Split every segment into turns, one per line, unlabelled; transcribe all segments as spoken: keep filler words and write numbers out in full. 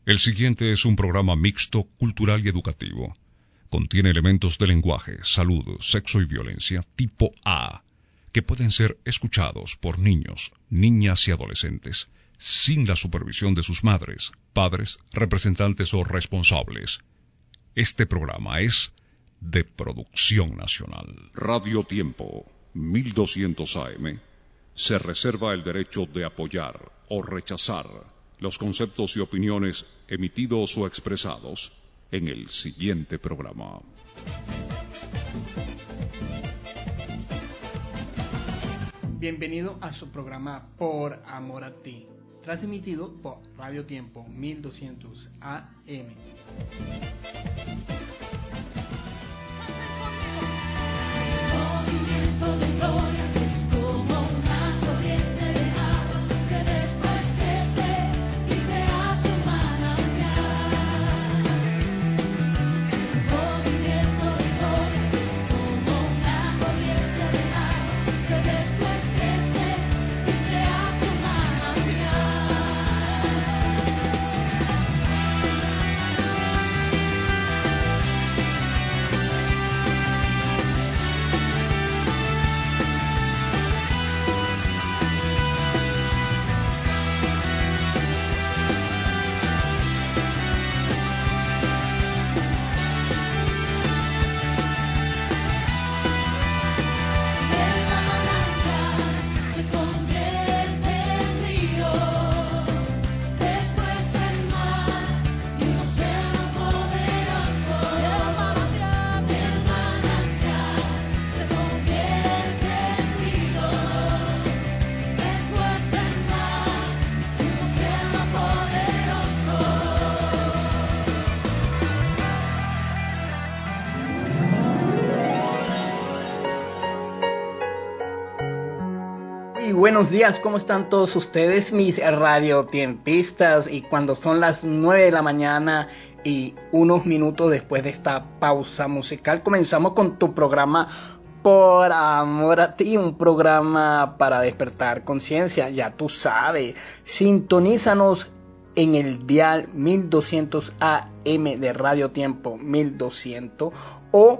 El siguiente es un programa mixto, cultural y educativo. Contiene elementos de lenguaje, salud, sexo y violencia tipo A, que pueden ser escuchados por niños, niñas y adolescentes, sin la supervisión de sus madres, padres, representantes o responsables. Este programa es de producción nacional. Radio Tiempo, mil doscientos A M, se reserva el derecho de apoyar o rechazar los conceptos y opiniones emitidos o expresados en el siguiente programa.
Bienvenido a su programa Por Amor a Ti, transmitido por Radio Tiempo mil doscientos A M.
Movimiento de gloria que es como una corriente de agua que después crece y se hace un manantial. Movimiento de gloria que es como una corriente de agua que después crece y se hace un manantial.
Buenos días, ¿cómo están todos ustedes, mis radiotiempistas? Y cuando son las nueve de la mañana y unos minutos después de esta pausa musical, comenzamos con tu programa Por Amor a Ti, un programa para despertar conciencia. Ya tú sabes, sintonízanos en el dial mil doscientos A M de Radio Tiempo mil doscientos o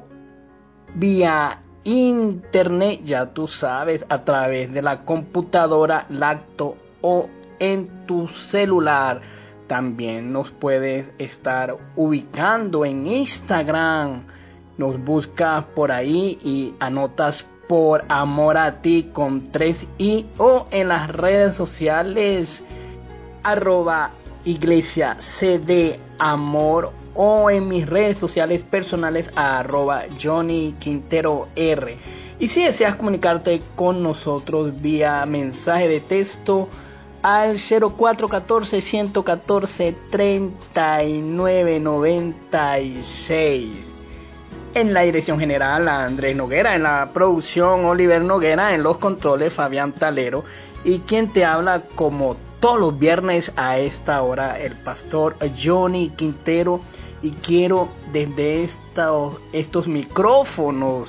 vía internet, ya tú sabes, a través de la computadora, lacto o en tu celular. También nos puedes estar ubicando en Instagram. Nos buscas por ahí y anotas Por Amor a Ti con tres i, o en las redes sociales arroba iglesia cd amor, o en mis redes sociales personales a arroba Johnny Quintero R. Y si deseas comunicarte con nosotros vía mensaje de texto al cero cuatro uno cuatro, uno uno cuatro, tres nueve nueve seis. En la dirección general Andrés Noguera, en la producción Oliver Noguera, en los controles Fabián Talero, y quien te habla como todos los viernes a esta hora, el pastor Johnny Quintero. Y quiero desde estos, estos micrófonos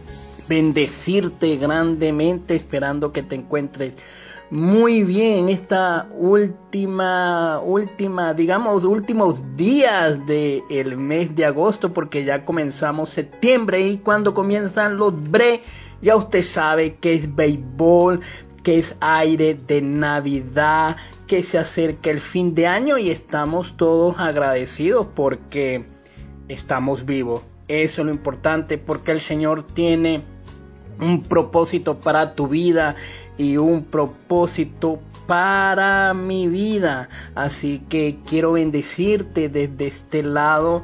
bendecirte grandemente, esperando que te encuentres muy bien en esta última, última, digamos, últimos días del mes de agosto, porque ya comenzamos septiembre, y cuando comienzan los bre, ya usted sabe que es béisbol, que es aire de Navidad, que se acerca el fin de año, y estamos todos agradecidos porque estamos vivos. Eso es lo importante, porque el Señor tiene un propósito para tu vida y un propósito para mi vida. Así que quiero bendecirte desde este lado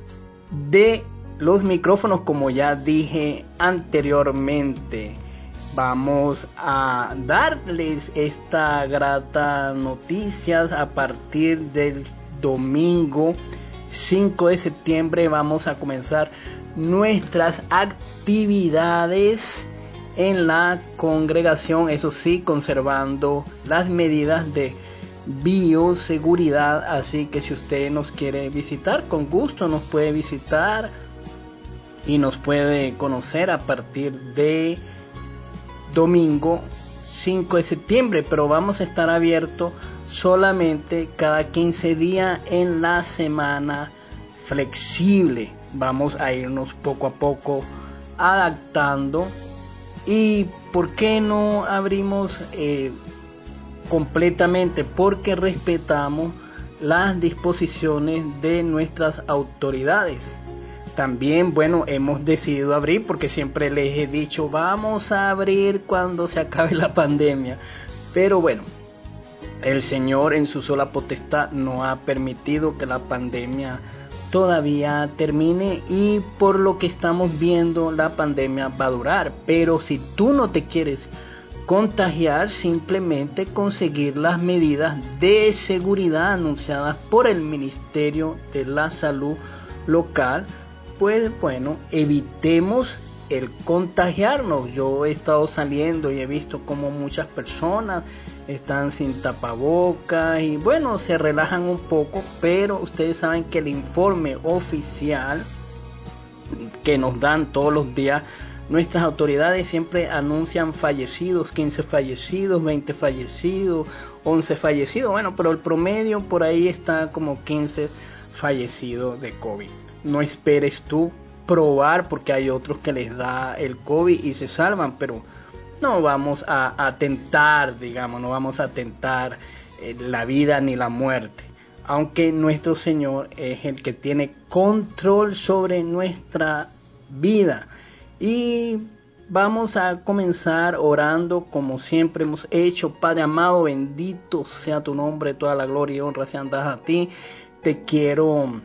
de los micrófonos, como ya dije anteriormente. Vamos a darles esta grata noticia. A partir del domingo cinco de septiembre vamos a comenzar nuestras actividades en la congregación, eso sí, conservando las medidas de bioseguridad. Así que si usted nos quiere visitar, con gusto nos puede visitar y nos puede conocer a partir de domingo cinco de septiembre, pero vamos a estar abiertos solamente cada quince días en la semana flexible. Vamos a irnos poco a poco adaptando. ¿Y por qué no abrimos eh, completamente? Porque respetamos las disposiciones de nuestras autoridades. También, bueno, hemos decidido abrir porque siempre les he dicho, vamos a abrir cuando se acabe la pandemia. Pero bueno, el Señor en su sola potestad no ha permitido que la pandemia todavía termine, y por lo que estamos viendo, la pandemia va a durar. Pero si tú no te quieres contagiar, simplemente conseguir las medidas de seguridad anunciadas por el Ministerio de la Salud local, pues bueno, evitemos el contagiarnos. Yo he estado saliendo y he visto como muchas personas están sin tapabocas y bueno, se relajan un poco, pero ustedes saben que el informe oficial que nos dan todos los días nuestras autoridades siempre anuncian fallecidos, quince fallecidos, veinte fallecidos, once fallecidos, bueno, pero el promedio por ahí está como quince fallecidos de COVID. No esperes tú probar, porque hay otros que les da el COVID y se salvan, pero no vamos a, a tentar, digamos, no vamos a tentar eh, la vida ni la muerte, aunque nuestro Señor es el que tiene control sobre nuestra vida. Y vamos a comenzar orando como siempre hemos hecho. Padre amado, bendito sea tu nombre, toda la gloria y honra sean dadas a ti. Te quiero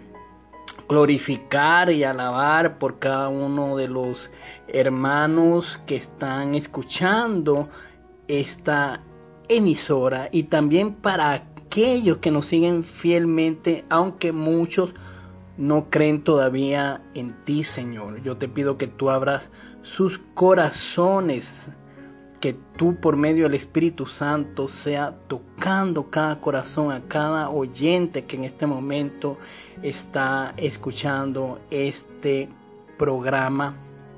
glorificar y alabar por cada uno de los hermanos que están escuchando esta emisora, y también para aquellos que nos siguen fielmente, aunque muchos no creen todavía en ti, Señor. Yo te pido que tú abras sus corazones, que tú por medio del Espíritu Santo sea tocando cada corazón, a cada oyente que en este momento está escuchando este programa,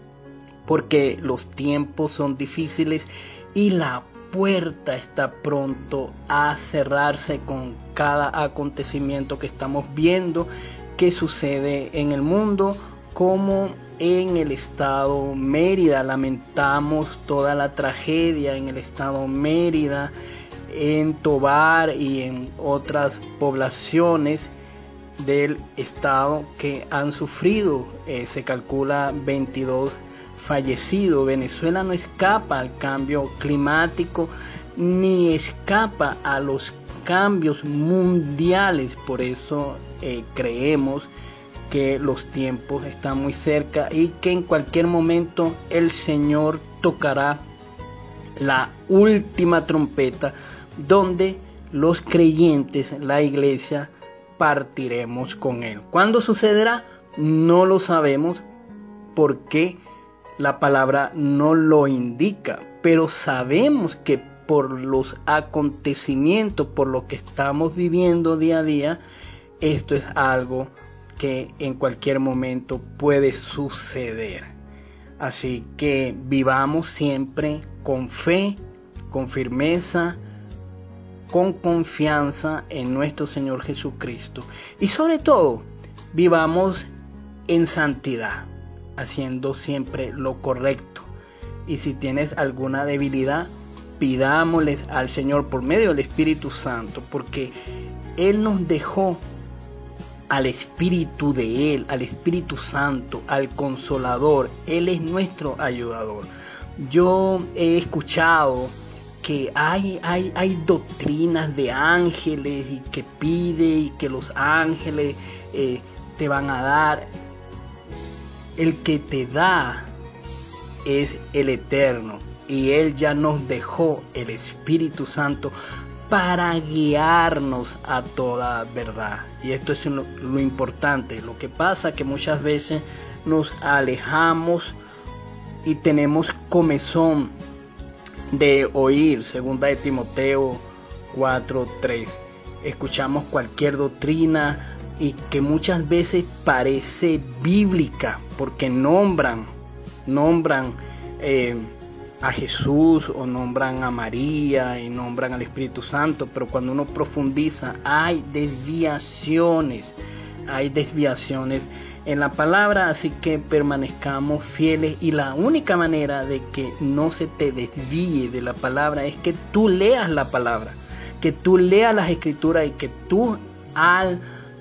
porque los tiempos son difíciles y la puerta está pronto a cerrarse con cada acontecimiento que estamos viendo que sucede en el mundo, como en el estado Mérida. Lamentamos toda la tragedia en el estado Mérida, en Tovar y en otras poblaciones del estado que han sufrido. Eh, se calcula veintidós fallecidos. Venezuela no escapa al cambio climático ni escapa a los cambios mundiales. Por eso eh, creemos que los tiempos están muy cerca y que en cualquier momento el Señor tocará la última trompeta, donde los creyentes, la iglesia, partiremos con Él. ¿Cuándo sucederá? No lo sabemos, porque la palabra no lo indica, pero sabemos que por los acontecimientos, por lo que estamos viviendo día a día, esto es algo que en cualquier momento puede suceder. Así que vivamos siempre con fe, con firmeza, con confianza en nuestro Señor Jesucristo, y sobre todo vivamos en santidad, haciendo siempre lo correcto. Y si tienes alguna debilidad, pidámosles al Señor por medio del Espíritu Santo, porque Él nos dejó al Espíritu de Él, al Espíritu Santo, al Consolador. Él es nuestro ayudador. Yo he escuchado que hay, hay, hay doctrinas de ángeles y que pide y que los ángeles eh, te van a dar. El que te da es el Eterno, y Él ya nos dejó el Espíritu Santo para guiarnos a toda verdad. Y esto es lo, lo importante. Lo que pasa que muchas veces nos alejamos y tenemos comezón de oír. Segunda de Timoteo cuatro tres. Escuchamos cualquier doctrina y que muchas veces parece bíblica, porque nombran nombran eh, a Jesús o nombran a María y nombran al Espíritu Santo, pero cuando uno profundiza hay desviaciones, hay desviaciones en la palabra, así que permanezcamos fieles y la única manera de que no se te desvíe de la palabra es que tú leas la palabra, que tú leas las escrituras y que tú al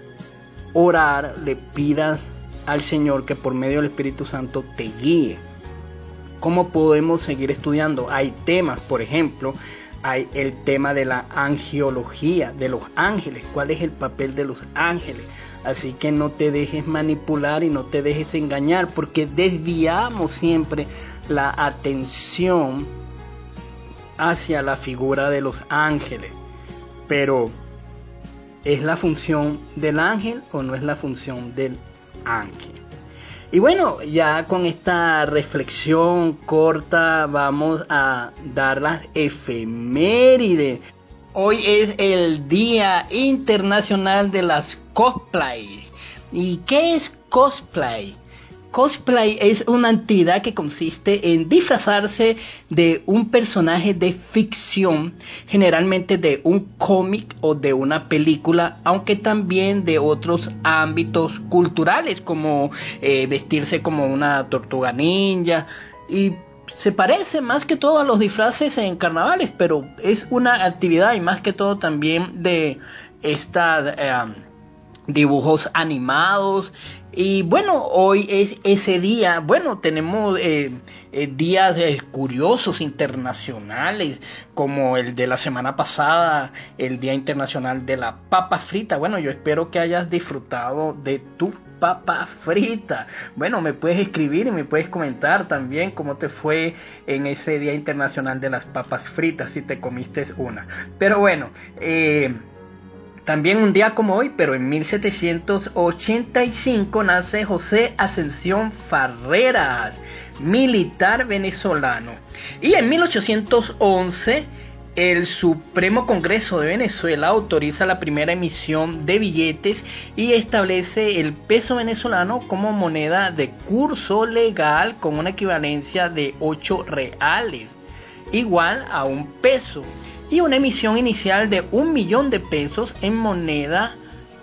orar le pidas al Señor que por medio del Espíritu Santo te guíe. ¿Cómo podemos seguir estudiando? Hay temas, por ejemplo, hay el tema de la angelología, de los ángeles, cuál es el papel de los ángeles. Así que no te dejes manipular y no te dejes engañar, porque desviamos siempre la atención hacia la figura de los ángeles. Pero, ¿es la función del ángel o no es la función del ángel? Y bueno, ya con esta reflexión corta vamos a dar las efemérides. Hoy es el Día Internacional de las Cosplay. ¿Y qué es cosplay? Cosplay es una actividad que consiste en disfrazarse de un personaje de ficción, generalmente de un cómic o de una película, aunque también de otros ámbitos culturales, como eh, vestirse como una tortuga ninja, y se parece más que todo a los disfraces en carnavales, pero es una actividad y más que todo también de esta eh, dibujos animados. Y bueno, hoy es ese día. Bueno, tenemos eh, eh, días eh, curiosos internacionales, como el de la semana pasada, el Día Internacional de la Papa Frita. Bueno, yo espero que hayas disfrutado de tu papa frita. Bueno, me puedes escribir y me puedes comentar también cómo te fue en ese Día Internacional de las Papas Fritas, si te comiste una. Pero bueno, eh... también un día como hoy, pero en mil setecientos ochenta y cinco, nace José Ascensión Farreras, militar venezolano. Y en mil ochocientos once, el Supremo Congreso de Venezuela autoriza la primera emisión de billetes y establece el peso venezolano como moneda de curso legal con una equivalencia de ocho reales, igual a un peso, y una emisión inicial de un millón de pesos en moneda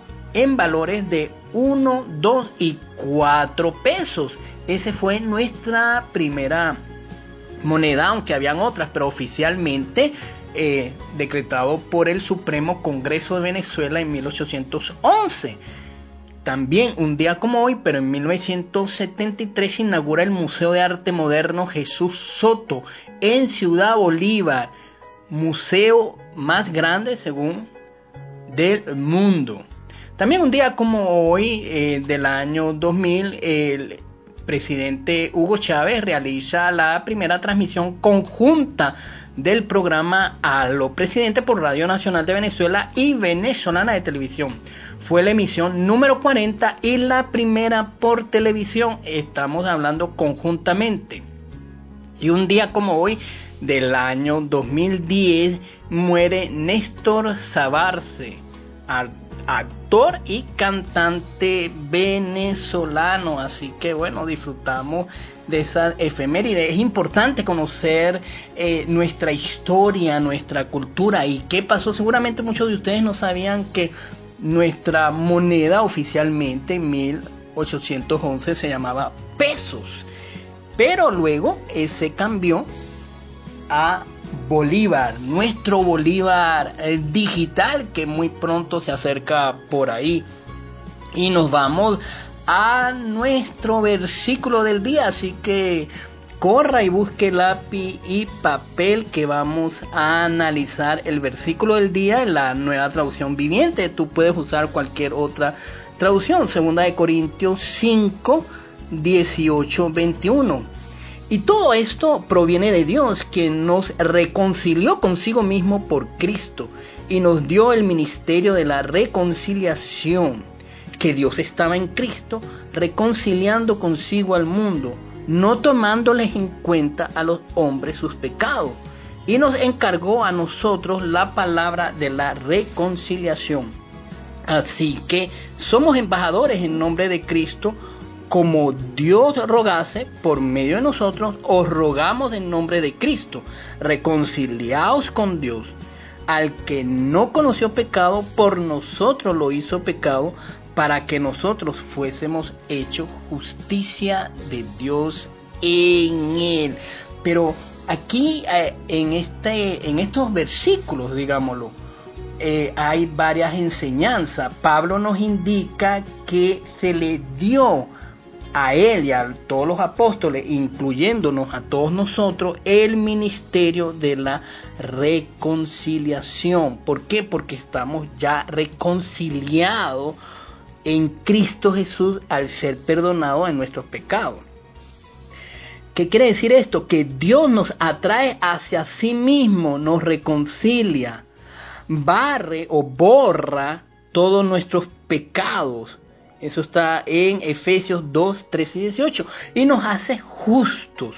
en valores de uno, dos y cuatro pesos. Esa fue nuestra primera moneda, aunque habían otras, pero oficialmente eh, decretado por el Supremo Congreso de Venezuela en mil ochocientos once. También un día como hoy, pero en mil novecientos setenta y tres, se inaugura el Museo de Arte Moderno Jesús Soto en Ciudad Bolívar, museo más grande según del mundo. También un día como hoy eh, del año dos mil, el presidente Hugo Chávez realiza la primera transmisión conjunta del programa Aló Presidente por Radio Nacional de Venezuela y Venezolana de Televisión. Fue la emisión número cuarenta y la primera por televisión. Estamos hablando conjuntamente. Y un día como hoy del año dos mil diez muere Néstor Sabarce, actor y cantante venezolano. Así que bueno, disfrutamos de esa efeméride. Es importante conocer eh, nuestra historia, nuestra cultura y qué pasó. Seguramente muchos de ustedes no sabían que nuestra moneda oficialmente en mil ochocientos once se llamaba pesos, pero luego eh, se cambió a Bolívar, nuestro Bolívar eh, digital, que muy pronto se acerca por ahí. Y nos vamos a nuestro versículo del día, así que corra y busque lápiz y papel, que vamos a analizar el versículo del día en la Nueva Traducción Viviente. Tú puedes usar cualquier otra traducción. Segunda de Corintios cinco, dieciocho, veintiuno. Y todo esto proviene de Dios, quien nos reconcilió consigo mismo por Cristo y nos dio el ministerio de la reconciliación, que Dios estaba en Cristo reconciliando consigo al mundo, no tomándoles en cuenta a los hombres sus pecados, y nos encargó a nosotros la palabra de la reconciliación. Así que somos embajadores en nombre de Cristo, como Dios rogase por medio de nosotros, os rogamos en nombre de Cristo, reconciliaos con Dios. Al que no conoció pecado, por nosotros lo hizo pecado, para que nosotros fuésemos hechos justicia de Dios en él. Pero aquí eh, en, este, en estos versículos, digámoslo, eh, hay varias enseñanzas. Pablo nos indica que se le dio a él y a todos los apóstoles, incluyéndonos a todos nosotros, el ministerio de la reconciliación. ¿Por qué? Porque estamos ya reconciliados en Cristo Jesús al ser perdonados de nuestros pecados. ¿Qué quiere decir esto? Que Dios nos atrae hacia sí mismo, nos reconcilia, barre o borra todos nuestros pecados. Eso está en Efesios dos, trece y dieciocho. Y nos hace justos.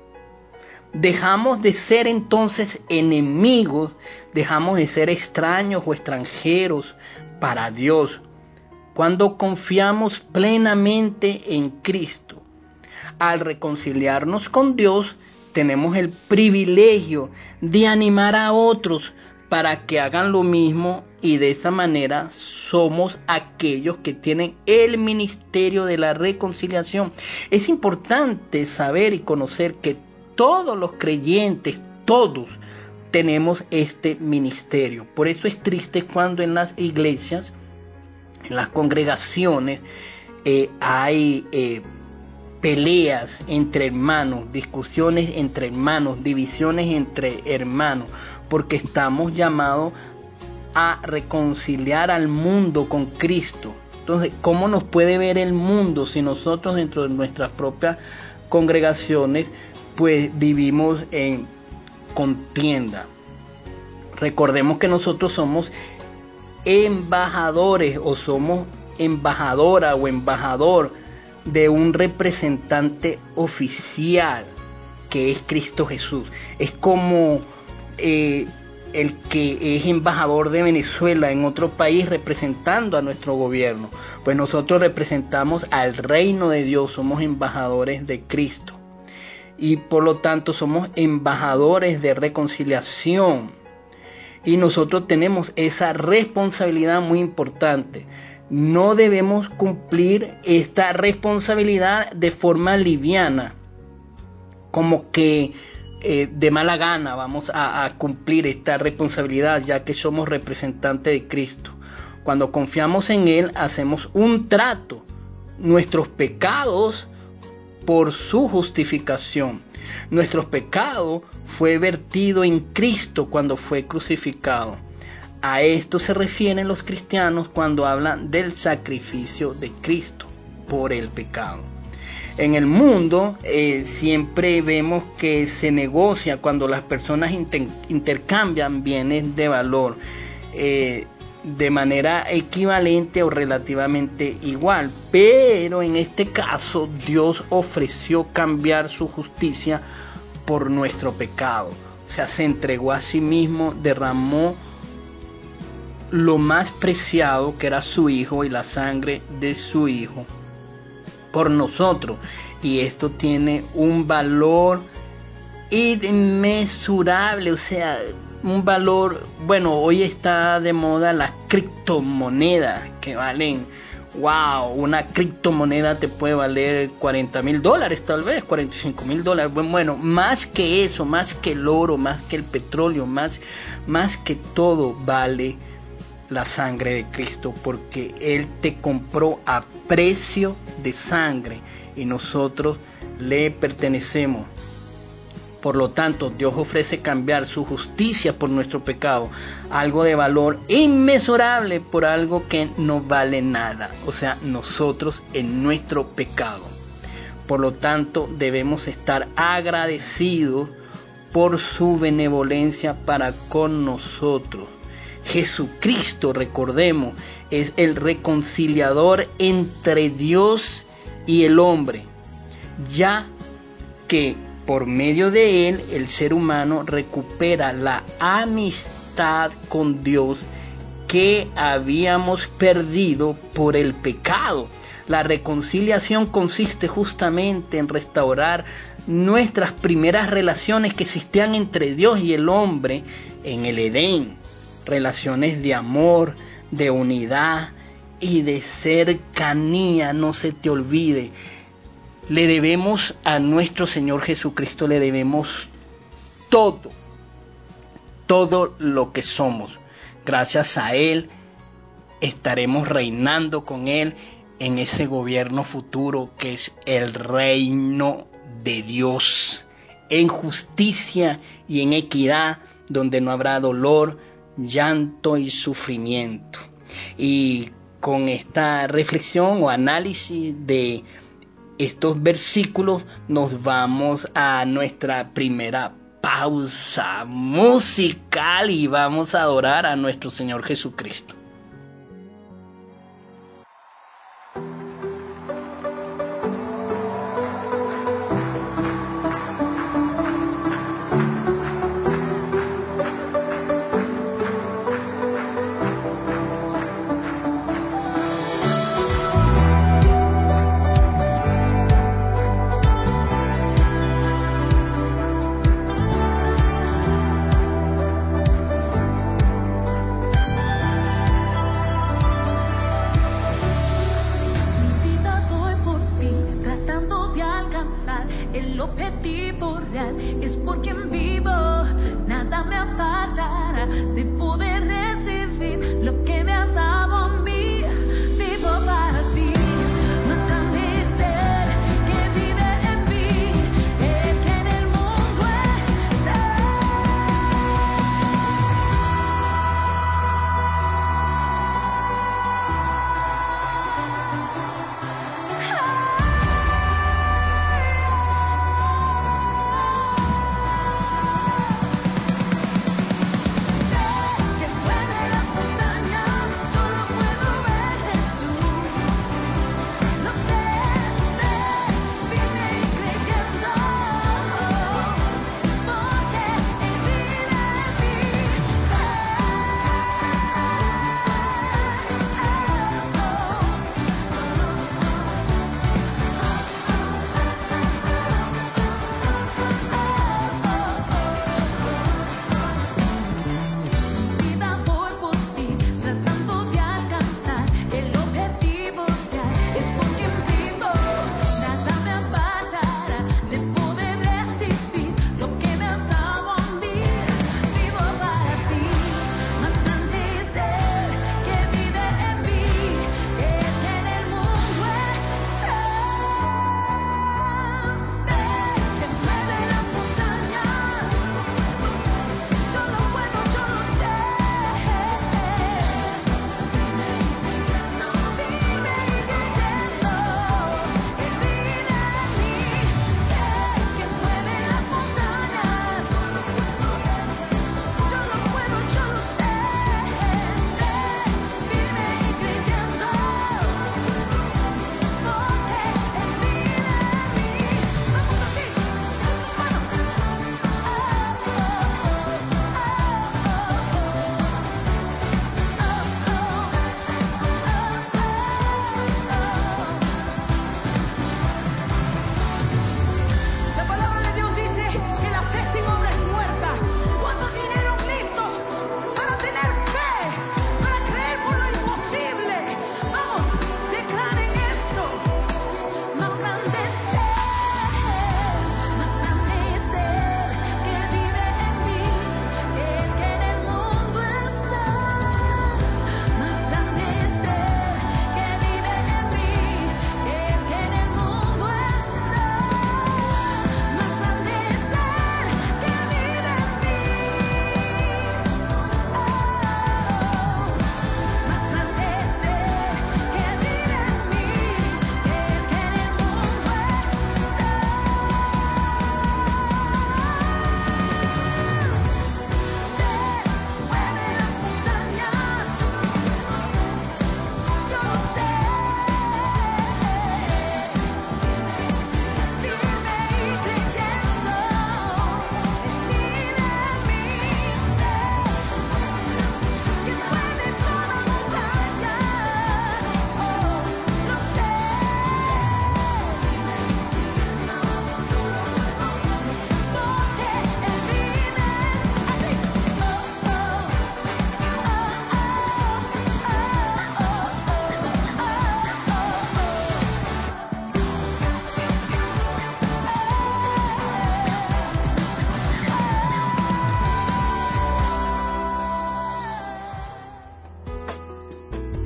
Dejamos de ser entonces enemigos, dejamos de ser extraños o extranjeros para Dios, cuando confiamos plenamente en Cristo. Al reconciliarnos con Dios, tenemos el privilegio de animar a otros para que hagan lo mismo, y de esa manera somos aquellos que tienen el ministerio de la reconciliación. Es importante saber y conocer que todos los creyentes, todos, tenemos este ministerio. Por eso es triste cuando en las iglesias, en las congregaciones, eh, hay eh, peleas entre hermanos, discusiones entre hermanos, divisiones entre hermanos, porque estamos llamados a reconciliar al mundo con Cristo. Entonces, ¿cómo nos puede ver el mundo si nosotros dentro de nuestras propias congregaciones pues vivimos en contienda? Recordemos que nosotros somos embajadores o somos embajadora o embajador de un representante oficial que es Cristo Jesús. Es como eh, el que es embajador de Venezuela en otro país representando a nuestro gobierno. Pues nosotros representamos al reino de Dios, somos embajadores de Cristo y por lo tanto somos embajadores de reconciliación, y nosotros tenemos esa responsabilidad muy importante. No debemos cumplir esta responsabilidad de forma liviana, como que eh, de mala gana vamos a, a cumplir esta responsabilidad, ya que somos representantes de Cristo. Cuando confiamos en Él, hacemos un trato, nuestros pecados por su justificación. Nuestros pecados fue vertido en Cristo cuando fue crucificado. A esto se refieren los cristianos cuando hablan del sacrificio de Cristo por el pecado. En el mundo eh, siempre vemos que se negocia cuando las personas inter- intercambian bienes de valor eh, de manera equivalente o relativamente igual, pero en este caso Dios ofreció cambiar su justicia por nuestro pecado. O sea, se entregó a sí mismo, derramó lo más preciado, que era su Hijo, y la sangre de su Hijo por nosotros. Y esto tiene un valor inmesurable, o sea, un valor, bueno, hoy está de moda las criptomonedas que valen, wow, una criptomoneda te puede valer cuarenta mil dólares, tal vez cuarenta y cinco mil dólares. Bueno, más que eso, más que el oro, más que el petróleo, más, más que todo vale la sangre de Cristo, porque Él te compró a precio de sangre y nosotros le pertenecemos. Por lo tanto, Dios ofrece cambiar su justicia por nuestro pecado, algo de valor inmesurable por algo que no vale nada, o sea, nosotros en nuestro pecado. Por lo tanto, debemos estar agradecidos por su benevolencia para con nosotros. Jesucristo, recordemos, es el reconciliador entre Dios y el hombre, ya que por medio de él el ser humano recupera la amistad con Dios que habíamos perdido por el pecado. La reconciliación consiste justamente en restaurar nuestras primeras relaciones que existían entre Dios y el hombre en el Edén. Relaciones de amor, de unidad y de cercanía. No se te olvide, le debemos a nuestro Señor Jesucristo, le debemos todo, todo lo que somos. Gracias a Él estaremos reinando con Él en ese gobierno futuro que es el reino de Dios, en justicia y en equidad, donde no habrá dolor, llanto y sufrimiento. Y con esta reflexión o análisis de estos versículos nos vamos a nuestra primera pausa musical y vamos a adorar a nuestro Señor Jesucristo.
El objetivo real es por quien vivo, nada me apartará de poder recibir lo que me has dado a mí. Vivo para ti, más grande es Él que vive en mí, el que en el mundo está. Que mueve las montañas, yo lo puedo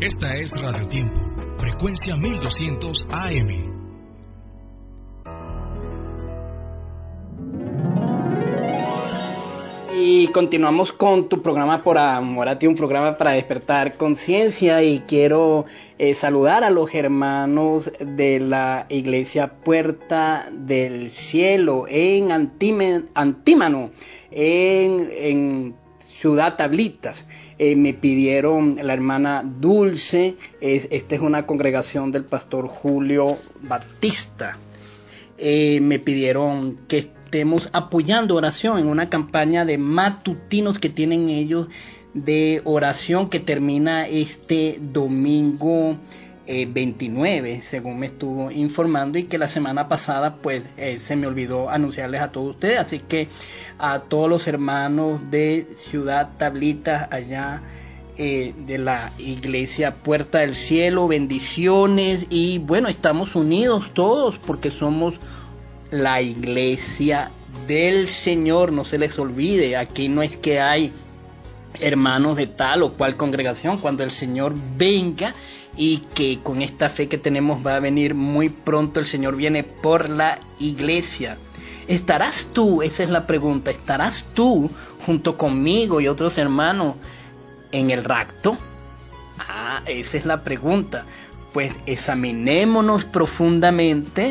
Esta es Radio Tiempo, frecuencia mil doscientos A M.
Y continuamos con tu programa Por Amor a Ti, un programa para despertar conciencia, y quiero eh, saludar a los hermanos de la Iglesia Puerta del Cielo en Antime, Antímano, en, en Ciudad Tablitas. Eh, me pidieron la hermana Dulce, eh, esta es una congregación del pastor Julio Batista. Eh, me pidieron que estemos apoyando oración en una campaña de matutinos que tienen ellos de oración que termina este domingo eh, veintinueve, según me estuvo informando, y que la semana pasada pues eh, se me olvidó anunciarles a todos ustedes. Así que a todos los hermanos de Ciudad Tablitas allá eh, de la Iglesia Puerta del Cielo, bendiciones. Y bueno, estamos unidos todos porque somos la Iglesia del Señor, no se les olvide. Aquí no es que hay hermanos de tal o cual congregación. Cuando el Señor venga, y que con esta fe que tenemos va a venir muy pronto, el Señor viene por la iglesia. ¿Estarás tú? Esa es la pregunta. ¿Estarás tú junto conmigo y otros hermanos en el rapto? Ah, esa es la pregunta. Pues examinémonos profundamente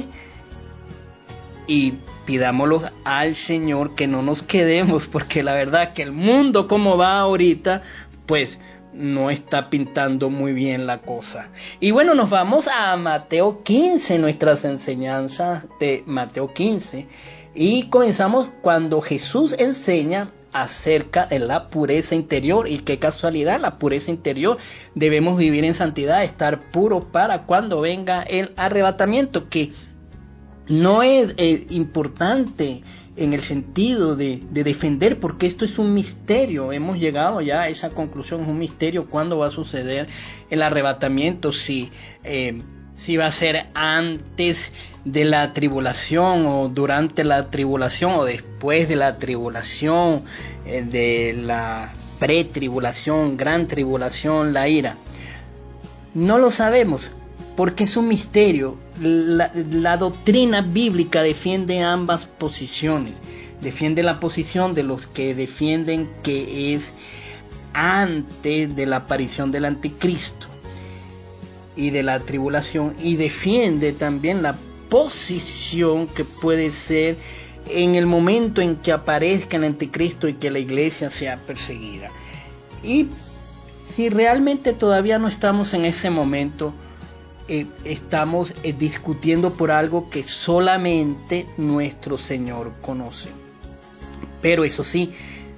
y pidámoslo al Señor que no nos quedemos, porque la verdad que el mundo como va ahorita, pues no está pintando muy bien la cosa. Y bueno, nos vamos a Mateo quince, nuestras enseñanzas de Mateo quince, y comenzamos cuando Jesús enseña acerca de la pureza interior. Y qué casualidad, la pureza interior. Debemos vivir en santidad, estar puros para cuando venga el arrebatamiento, que no es eh, importante en el sentido de, de defender, porque esto es un misterio. Hemos llegado ya a esa conclusión, es un misterio cuándo va a suceder el arrebatamiento, si, eh, si va a ser antes de la tribulación o durante la tribulación o después de la tribulación, eh, de la pretribulación, gran tribulación, la ira. No lo sabemos, porque es un misterio. La, la doctrina bíblica defiende ambas posiciones. Defiende la posición de los que defienden que es antes de la aparición del anticristo y de la tribulación, y defiende también la posición que puede ser en el momento en que aparezca el anticristo y que la iglesia sea perseguida. Y si realmente todavía no estamos en ese momento, Eh, estamos eh, discutiendo por algo que solamente nuestro Señor conoce. Pero eso sí,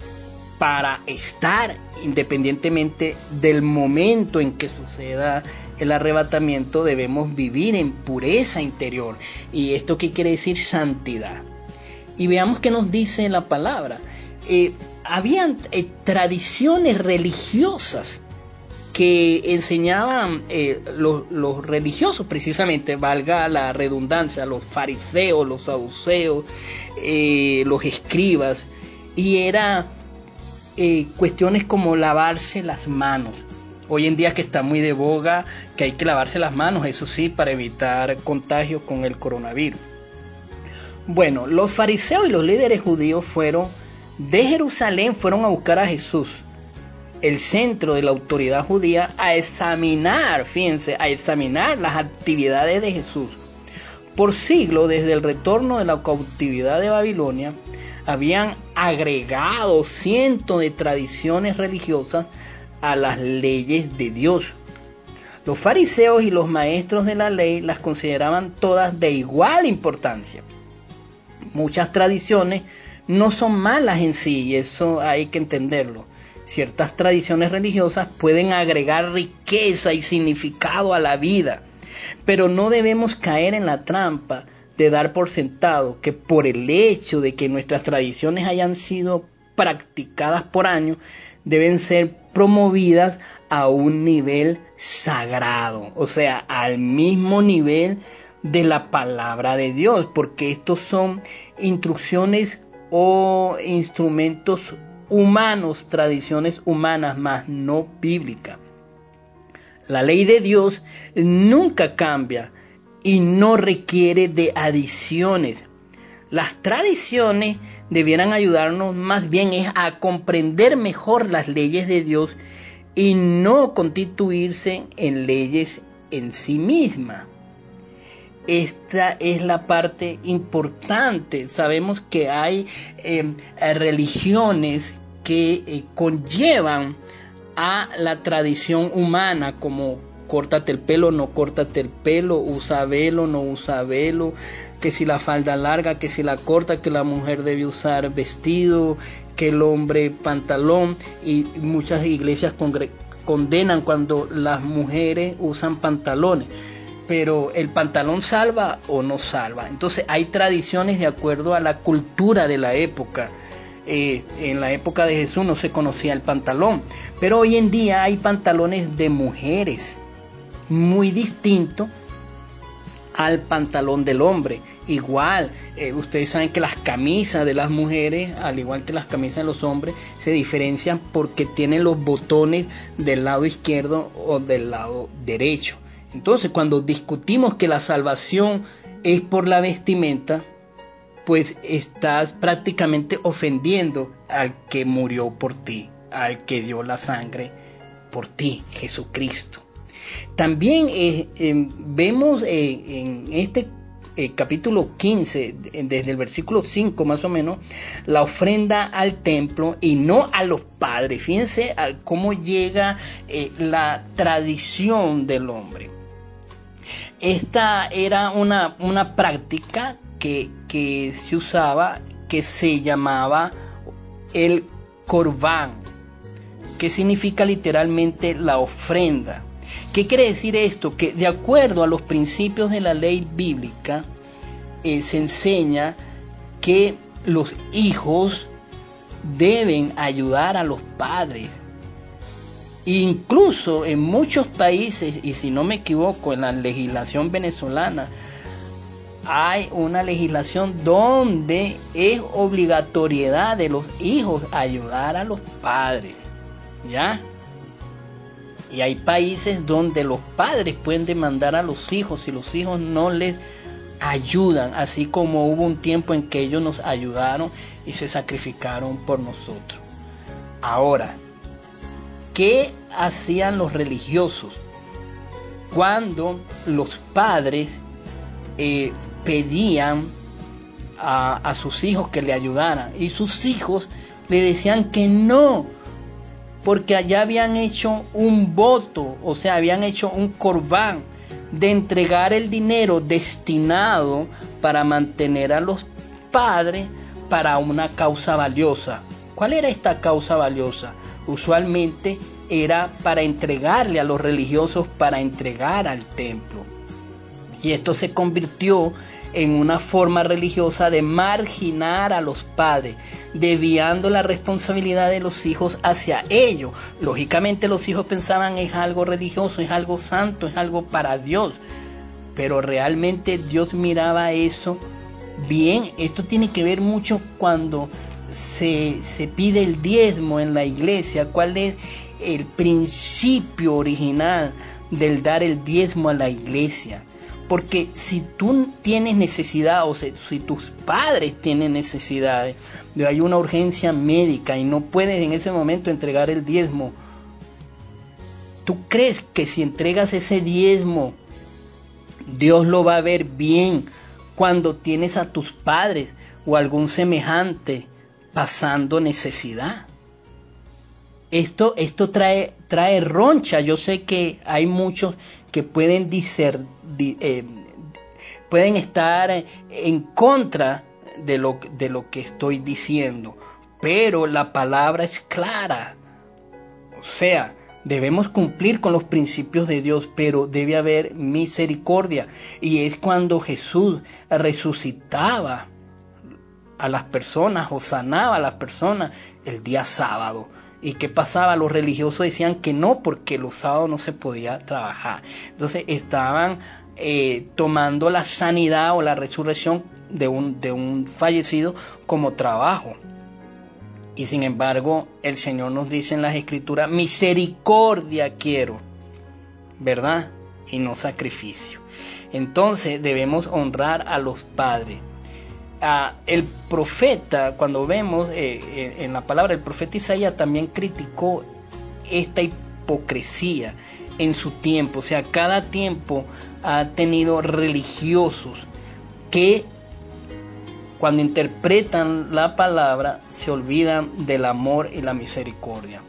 para estar, independientemente del momento en que suceda el arrebatamiento, debemos vivir en pureza interior. ¿Y esto qué quiere decir? Santidad. Y veamos qué nos dice la palabra. Eh, habían eh, tradiciones religiosas que enseñaban eh, los, los religiosos, precisamente, valga la redundancia, los fariseos, los saduceos, eh, los escribas, y era eh, cuestiones como lavarse las manos. Hoy en día que está muy de boga que hay que lavarse las manos, eso sí, para evitar contagios con el coronavirus. Bueno, los fariseos y los líderes judíos fueron de Jerusalén, fueron a buscar a Jesús, el centro de la autoridad judía, a examinar, fíjense, a examinar las actividades de Jesús. Por siglos, desde el retorno de la cautividad de Babilonia, habían agregado cientos de tradiciones religiosas a las leyes de Dios. Los fariseos y los maestros de la ley las consideraban todas de igual importancia. Muchas tradiciones no son malas en sí, y eso hay que entenderlo. Ciertas tradiciones religiosas pueden agregar riqueza y significado a la vida, pero no debemos caer en la trampa de dar por sentado que por el hecho de que nuestras tradiciones hayan sido practicadas por años, deben ser promovidas a un nivel sagrado, o sea, al mismo nivel de la palabra de Dios, porque estos son instrucciones o instrumentos humanos, tradiciones humanas, más no bíblicas. La ley de Dios nunca cambia y no requiere de adiciones. Las tradiciones debieran ayudarnos más bien es a comprender mejor las leyes de Dios y no constituirse en leyes en sí mismas. Esta es la parte importante. Sabemos que hay eh, religiones que eh, conllevan a la tradición humana, como córtate el pelo, no córtate el pelo, usa velo, no usa velo, que si la falda larga, que si la corta, que la mujer debe usar vestido, que el hombre pantalón, y muchas iglesias congre- condenan cuando las mujeres usan pantalones. Pero el pantalón salva o no salva. Entonces hay tradiciones de acuerdo a la cultura de la época. Eh, en la época de Jesús no se conocía el pantalón, pero hoy en día hay pantalones de mujeres muy distinto al pantalón del hombre. Igual, eh, ustedes saben que las camisas de las mujeres, al igual que las camisas de los hombres, se diferencian porque tienen los botones del lado izquierdo o del lado derecho. Entonces, cuando discutimos que la salvación es por la vestimenta, pues estás prácticamente ofendiendo al que murió por ti, al que dio la sangre por ti, Jesucristo. También eh, eh, vemos eh, en este eh, capítulo quince, desde el versículo cinco más o menos, la ofrenda al templo y no a los padres. Fíjense cómo llega eh, la tradición del hombre. Esta era una, una práctica que, que se usaba, que se llamaba el corbán, que significa literalmente la ofrenda. ¿Qué quiere decir esto? Que de acuerdo a los principios de la ley bíblica, eh, se enseña que los hijos deben ayudar a los padres. Incluso en muchos países, y si no me equivoco, en la legislación venezolana, hay una legislación donde es obligatoriedad de los hijos ayudar a los padres, ¿ya? Y hay países donde los padres pueden demandar a los hijos si los hijos no les ayudan, así como hubo un tiempo en que ellos nos ayudaron y se sacrificaron por nosotros. Ahora, ¿qué hacían los religiosos cuando los padres eh, pedían a, a sus hijos que le ayudaran? Y sus hijos le decían que no, porque allá habían hecho un voto, o sea, habían hecho un corbán de entregar el dinero destinado para mantener a los padres para una causa valiosa. ¿Cuál era esta causa valiosa? Usualmente era para entregarle a los religiosos, para entregar al templo. Y esto se convirtió en una forma religiosa de marginar a los padres, desviando la responsabilidad de los hijos hacia ellos. Lógicamente los hijos pensaban es algo religioso, es algo santo, es algo para Dios. Pero realmente Dios miraba eso bien. Esto tiene que ver mucho cuando se, se pide el diezmo en la iglesia. ¿Cuál es el principio original del dar el diezmo a la iglesia? Porque si tú tienes necesidad, o sea, si tus padres tienen necesidades, de hay una urgencia médica y no puedes en ese momento entregar el diezmo, ¿tú crees que si entregas ese diezmo, Dios lo va a ver bien cuando tienes a tus padres o algún semejante pasando necesidad? Esto, esto trae, trae roncha. Yo sé que hay muchos que pueden diser, di, eh, pueden estar en contra de lo, de lo que estoy diciendo, pero la palabra es clara. O sea, debemos cumplir con los principios de Dios, pero debe haber misericordia. Y es cuando Jesús resucitaba a las personas o sanaba a las personas el día sábado. ¿Y qué pasaba? Los religiosos decían que no, porque los sábados no se podía trabajar. Entonces estaban eh, tomando la sanidad o la resurrección de un, de un fallecido como trabajo. Y sin embargo, el Señor nos dice en las Escrituras, misericordia quiero. ¿verdad? Y no sacrificio. Entonces debemos honrar a los padres. Ah, el profeta, cuando vemos eh, en la palabra, el profeta Isaías también criticó esta hipocresía en su tiempo. O sea, cada tiempo ha tenido religiosos que cuando interpretan la palabra se olvidan del amor y la misericordia.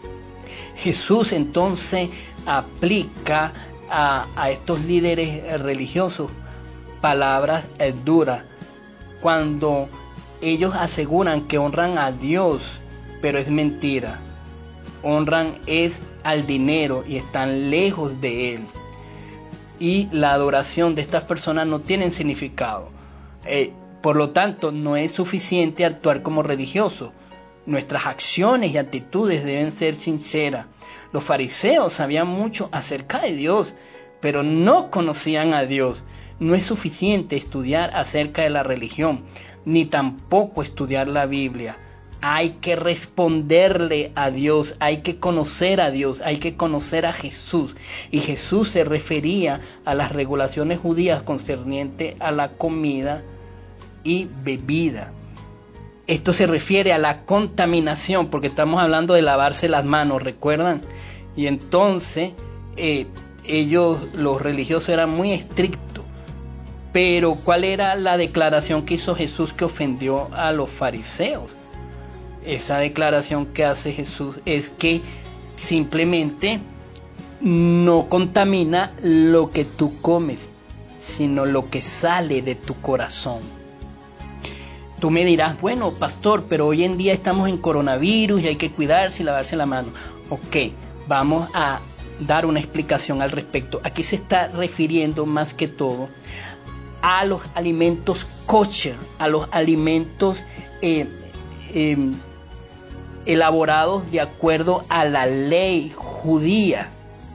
Jesús entonces aplica a, a estos líderes religiosos palabras eh, duras cuando ellos aseguran que honran a Dios, pero es mentira. Honran es al dinero y están lejos de él. Y la adoración de estas personas no tiene significado. Eh, por lo tanto, no es suficiente actuar como religiosos. Nuestras acciones y actitudes deben ser sinceras. Los fariseos sabían mucho acerca de Dios, pero no conocían a Dios. No es suficiente estudiar acerca de la religión, ni tampoco estudiar la Biblia. Hay que responderle a Dios, hay que conocer a Dios, hay que conocer a Jesús. Y Jesús se refería a las regulaciones judías concernientes a la comida y bebida. Esto se refiere a la contaminación, porque estamos hablando de lavarse las manos, ¿recuerdan? Y entonces eh, ellos, los religiosos, eran muy estrictos. Pero ¿cuál era la declaración que hizo Jesús que ofendió a los fariseos? Esa declaración que hace Jesús es que simplemente no contamina lo que tú comes, sino lo que sale de tu corazón. Tú me dirás, bueno, pastor, pero hoy en día estamos en coronavirus y hay que cuidarse y lavarse la mano. Ok, vamos a dar una explicación al respecto. Aquí se está refiriendo más que todo a los alimentos kosher, a los alimentos eh, eh, elaborados de acuerdo a la ley judía,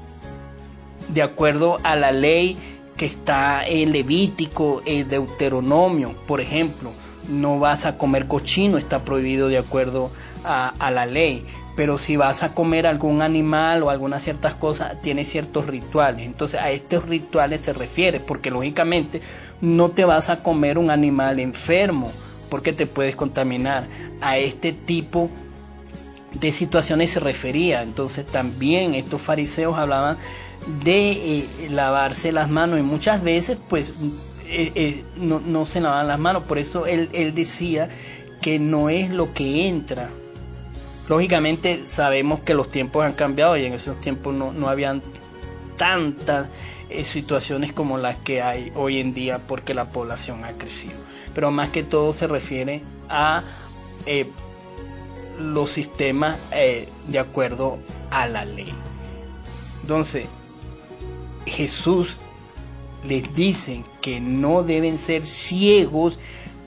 de acuerdo a la ley que está en Levítico, en Deuteronomio, por ejemplo. No vas a comer cochino, está prohibido de acuerdo a, a la ley. Pero si vas a comer algún animal o algunas ciertas cosas, tiene ciertos rituales. Entonces a estos rituales se refiere, porque lógicamente no te vas a comer un animal enfermo, porque te puedes contaminar. A este tipo de situaciones se refería. Entonces también estos fariseos hablaban de eh, lavarse las manos, y muchas veces pues eh, eh, no, no se lavaban las manos. Por eso él, él decía que no es lo que entra. Lógicamente sabemos que los tiempos han cambiado y en esos tiempos no, no habían tantas eh, situaciones como las que hay hoy en día, porque la población ha crecido. Pero más que todo se refiere a eh, los sistemas eh, de acuerdo a la ley. Entonces Jesús les dice que no deben ser ciegos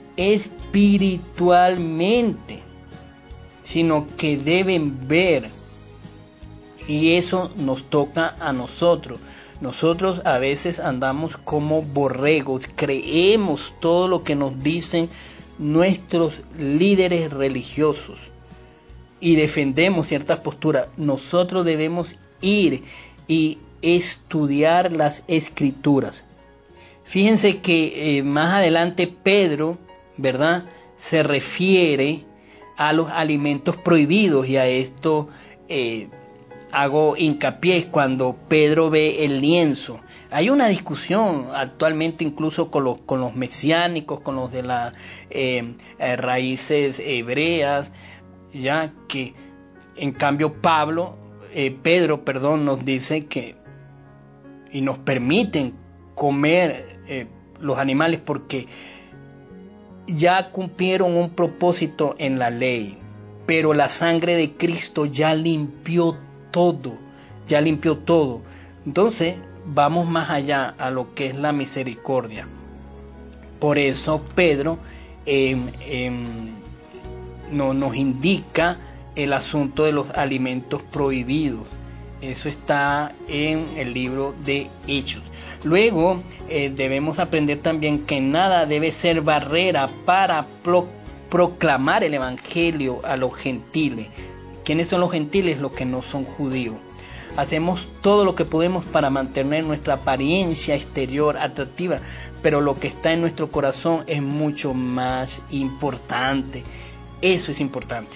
espiritualmente, sino que deben ver. Y eso nos toca a nosotros. Nosotros a veces andamos como borregos, creemos todo lo que nos dicen nuestros líderes religiosos y defendemos ciertas posturas. Nosotros debemos ir y estudiar las escrituras. Fíjense que eh, más adelante Pedro, ¿verdad?, se refiere a los alimentos prohibidos, y a esto eh, hago hincapié cuando Pedro ve el lienzo. Hay una discusión actualmente incluso con los, con los mesiánicos, con los de las eh, eh, raíces hebreas, ya que en cambio Pablo, eh, Pedro, perdón, nos dice que y nos permiten comer eh, los animales porque ya cumplieron un propósito en la ley, pero la sangre de Cristo ya limpió todo, ya limpió todo. Entonces vamos más allá a lo que es la misericordia. Por eso Pedro eh, eh, no, nos indica el asunto de los alimentos prohibidos. Eso está en el libro de Hechos. Luego eh, debemos aprender también que nada debe ser barrera para pro- proclamar el evangelio a los gentiles. ¿Quiénes son los gentiles? Los que no son judíos. Hacemos todo lo que podemos para mantener nuestra apariencia exterior atractiva, pero lo que está en nuestro corazón es mucho más importante. Eso es importante.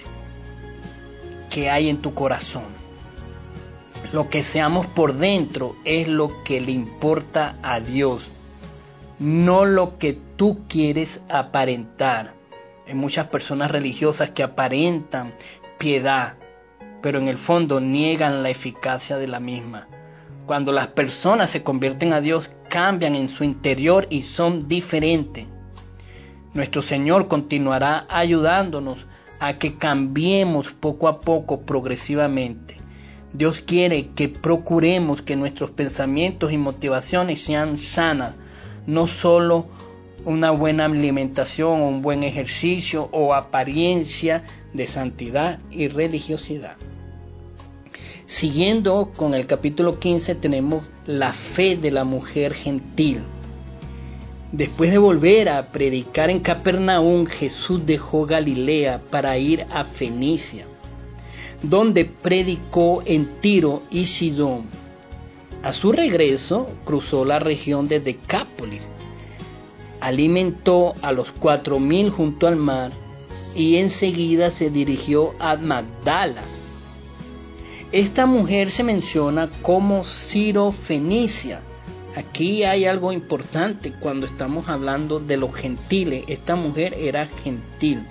¿Qué hay en tu corazón? Lo que seamos por dentro es lo que le importa a Dios, no lo que tú quieres aparentar. Hay muchas personas religiosas que aparentan piedad, pero en el fondo niegan la eficacia de la misma. Cuando las personas se convierten a Dios, cambian en su interior y son diferentes. Nuestro Señor continuará ayudándonos a que cambiemos poco a poco, progresivamente. Dios quiere que procuremos que nuestros pensamientos y motivaciones sean sanas, no solo una buena alimentación o un buen ejercicio o apariencia de santidad y religiosidad. Siguiendo con el capítulo quince, tenemos la fe de la mujer gentil. Después de volver a predicar en Capernaum, Jesús dejó Galilea para ir a Fenicia, donde predicó en Tiro y Sidón. A su regreso, cruzó la región de Decápolis, alimentó a los cuatro mil junto al mar y enseguida se dirigió a Magdala. Esta mujer se menciona como Sirofenicia. Aquí hay algo importante cuando estamos hablando de los gentiles. Esta mujer era gentil.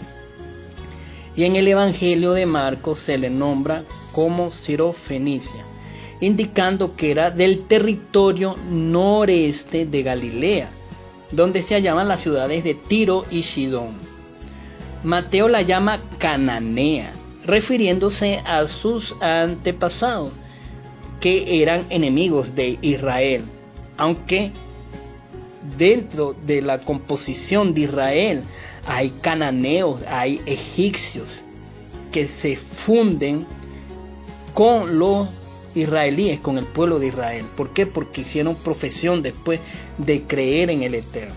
Y en el Evangelio de Marcos se le nombra como Sirofenicia, indicando que era del territorio noreste de Galilea, donde se hallaban las ciudades de Tiro y Sidón. Mateo la llama cananea, refiriéndose a sus antepasados, que eran enemigos de Israel, aunque dentro de la composición de Israel hay cananeos, hay egipcios que se funden con los israelíes, con el pueblo de Israel. ¿Por qué? Porque hicieron profesión después de creer en el Eterno.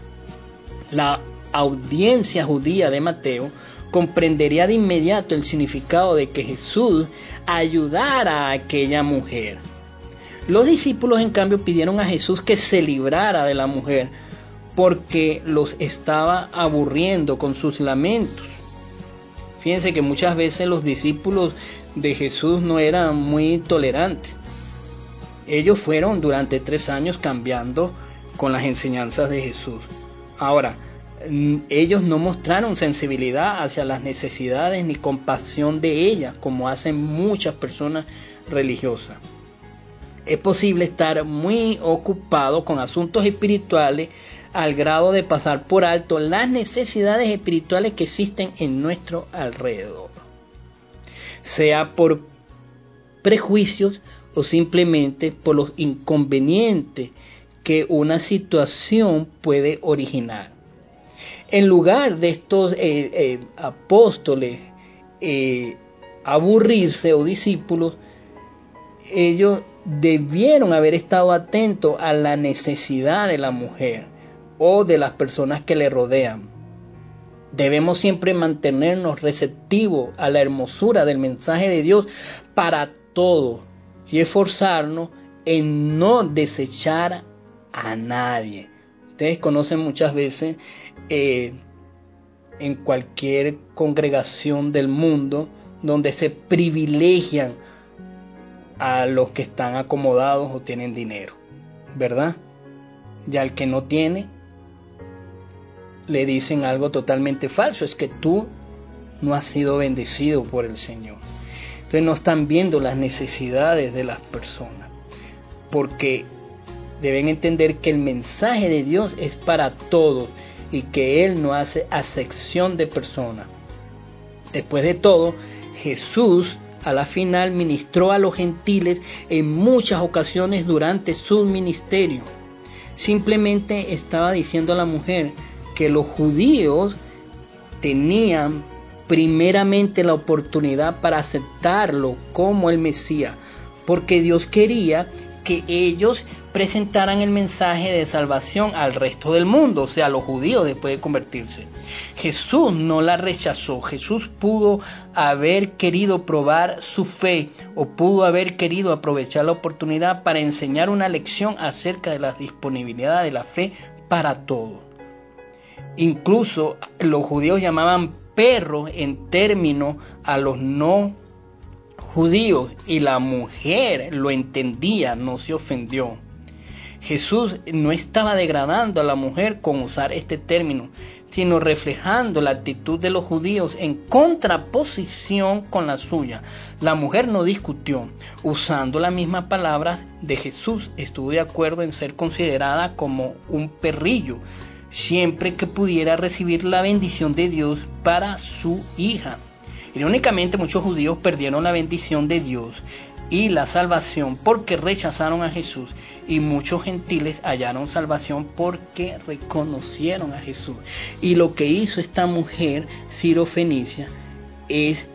La audiencia judía de Mateo comprendería de inmediato el significado de que Jesús ayudara a aquella mujer. Los discípulos, en cambio, pidieron a Jesús que se librara de la mujer porque los estaba aburriendo con sus lamentos. Fíjense que muchas veces los discípulos de Jesús no eran muy tolerantes. Ellos fueron durante tres años cambiando con las enseñanzas de Jesús. Ahora, ellos no mostraron sensibilidad hacia las necesidades ni compasión de ellas, como hacen muchas personas religiosas. Es posible estar muy ocupado con asuntos espirituales al grado de pasar por alto las necesidades espirituales que existen en nuestro alrededor, sea por prejuicios o simplemente por los inconvenientes que una situación puede originar. En lugar de estos eh, eh, apóstoles eh, aburrirse o discípulos, ellos debieron haber estado atentos a la necesidad de la mujer o de las personas que le rodean. Debemos siempre mantenernos receptivos a la hermosura del mensaje de Dios para todos y esforzarnos en no desechar a nadie. Ustedes conocen muchas veces eh, en cualquier congregación del mundo donde se privilegian a los que están acomodados o tienen dinero, ¿verdad? Y al que no tiene le dicen algo totalmente falso, es que tú no has sido bendecido por el Señor. Entonces no están viendo las necesidades de las personas, porque deben entender que el mensaje de Dios es para todos y que Él no hace acepción de personas. Después de todo, Jesús a la final ministró a los gentiles en muchas ocasiones durante su ministerio. Simplemente estaba diciendo a la mujer que los judíos tenían primeramente la oportunidad para aceptarlo como el Mesías, porque Dios quería que ellos presentaran el mensaje de salvación al resto del mundo, o sea, a los judíos después de convertirse. Jesús no la rechazó. Jesús pudo haber querido probar su fe o pudo haber querido aprovechar la oportunidad para enseñar una lección acerca de la disponibilidad de la fe para todos. Incluso los judíos llamaban perros en términos a los no judíos y la mujer lo entendía, no se ofendió. Jesús no estaba degradando a la mujer con usar este término, sino reflejando la actitud de los judíos en contraposición con la suya. La mujer no discutió, usando las mismas palabras de Jesús, estuvo de acuerdo en ser considerada como un perrillo, siempre que pudiera recibir la bendición de Dios para su hija. Irónicamente, muchos judíos perdieron la bendición de Dios y la salvación porque rechazaron a Jesús, y muchos gentiles hallaron salvación porque reconocieron a Jesús. Y lo que hizo esta mujer sirofenicia es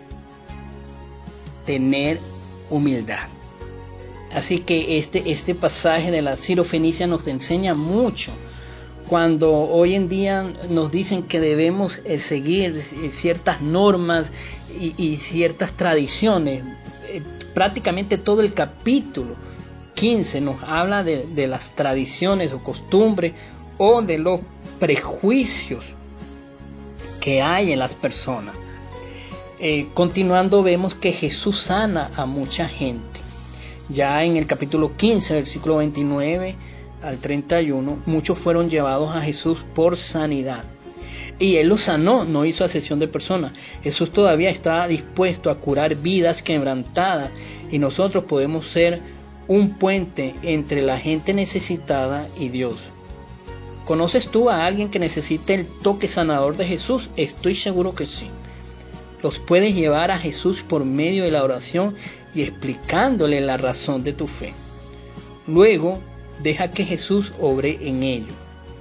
tener humildad. Así que este, este pasaje de la sirofenicia nos enseña mucho. Cuando hoy en día nos dicen que debemos eh, seguir eh, ciertas normas y, y ciertas tradiciones, eh, prácticamente todo el capítulo quince nos habla de, de las tradiciones o costumbres o de los prejuicios que hay en las personas. Eh, continuando, vemos que Jesús sana a mucha gente. Ya en el capítulo quince, versículo veintinueve al treinta y uno, muchos fueron llevados a Jesús por sanidad. Y Él los sanó, no hizo acepción de personas. Jesús todavía estaba dispuesto a curar vidas quebrantadas, y nosotros podemos ser un puente entre la gente necesitada y Dios. ¿Conoces tú a alguien que necesite el toque sanador de Jesús? Estoy seguro que sí. Los puedes llevar a Jesús por medio de la oración y explicándole la razón de tu fe. Luego, deja que Jesús obre en ello.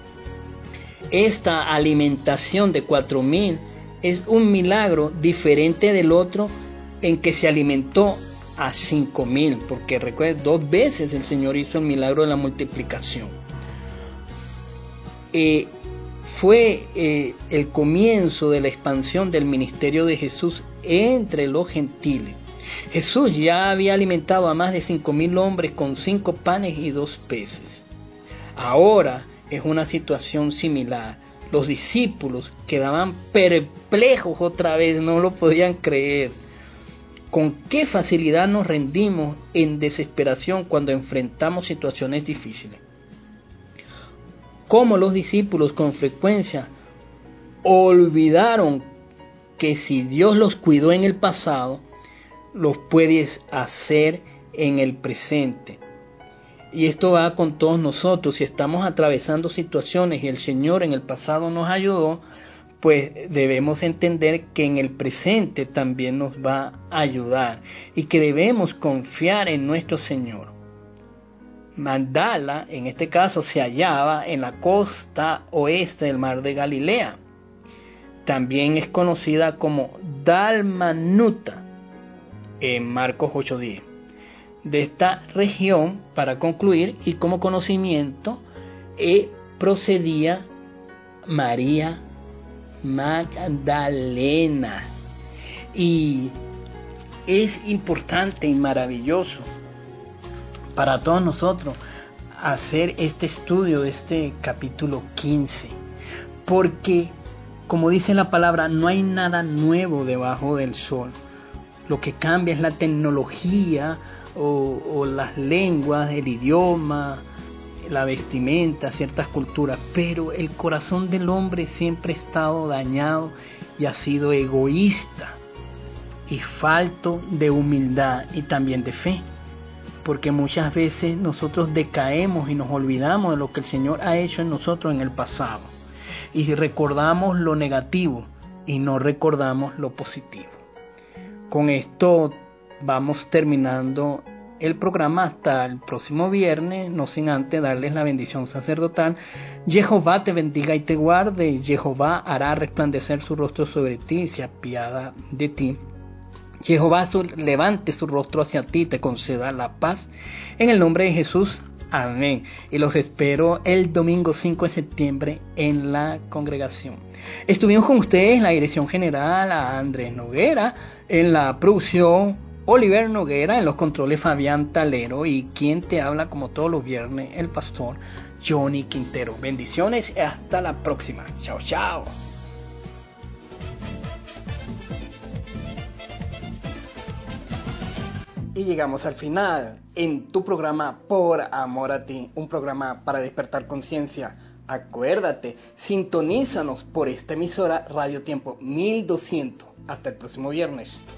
Esta alimentación de cuatro mil es un milagro diferente del otro en que se alimentó a cinco mil, porque recuerden, dos veces el Señor hizo el milagro de la multiplicación. Eh, fue eh, el comienzo de la expansión del ministerio de Jesús entre los gentiles. Jesús ya había alimentado a más de cinco mil hombres con cinco panes y dos peces. Ahora es una situación similar. Los discípulos quedaban perplejos otra vez, no lo podían creer. ¿Con qué facilidad nos rendimos en desesperación cuando enfrentamos situaciones difíciles? Cómo los discípulos con frecuencia olvidaron que si Dios los cuidó en el pasado, los puedes hacer en el presente. Y esto va con todos nosotros. Si estamos atravesando situaciones y el Señor en el pasado nos ayudó, pues debemos entender que en el presente también nos va a ayudar y que debemos confiar en nuestro Señor. Magdala, en este caso, se hallaba en la costa oeste del mar de Galilea. También es conocida como Dalmanuta en Marcos ocho diez. De esta región, para concluir, y como conocimiento, eh, procedía María Magdalena. Y es importante y maravilloso para todos nosotros hacer este estudio de este capítulo quince, porque, como dice la palabra, no hay nada nuevo debajo del sol. Lo que cambia es la tecnología o, o las lenguas, el idioma, la vestimenta, ciertas culturas, pero el corazón del hombre siempre ha estado dañado y ha sido egoísta y falto de humildad y también de fe, porque muchas veces nosotros decaemos y nos olvidamos de lo que el Señor ha hecho en nosotros en el pasado, y recordamos lo negativo y no recordamos lo positivo. Con esto vamos terminando el programa hasta el próximo viernes, no sin antes darles la bendición sacerdotal. Jehová te bendiga y te guarde. Jehová hará resplandecer su rostro sobre ti y se apiada de ti. Jehová su, levante su rostro hacia ti y te conceda la paz. En el nombre de Jesús, amén. Y los espero el domingo cinco de septiembre en la congregación. Estuvimos con ustedes en la dirección general a Andrés Noguera, en la producción Oliver Noguera, en los controles Fabián Talero y quien te habla como todos los viernes, el pastor Johnny Quintero. Bendiciones y hasta la próxima. Chao, chao. Y llegamos al final en tu programa Por Amor a Ti, un programa para despertar conciencia. Acuérdate, sintonízanos por esta emisora Radio Tiempo mil doscientos. Hasta el próximo viernes.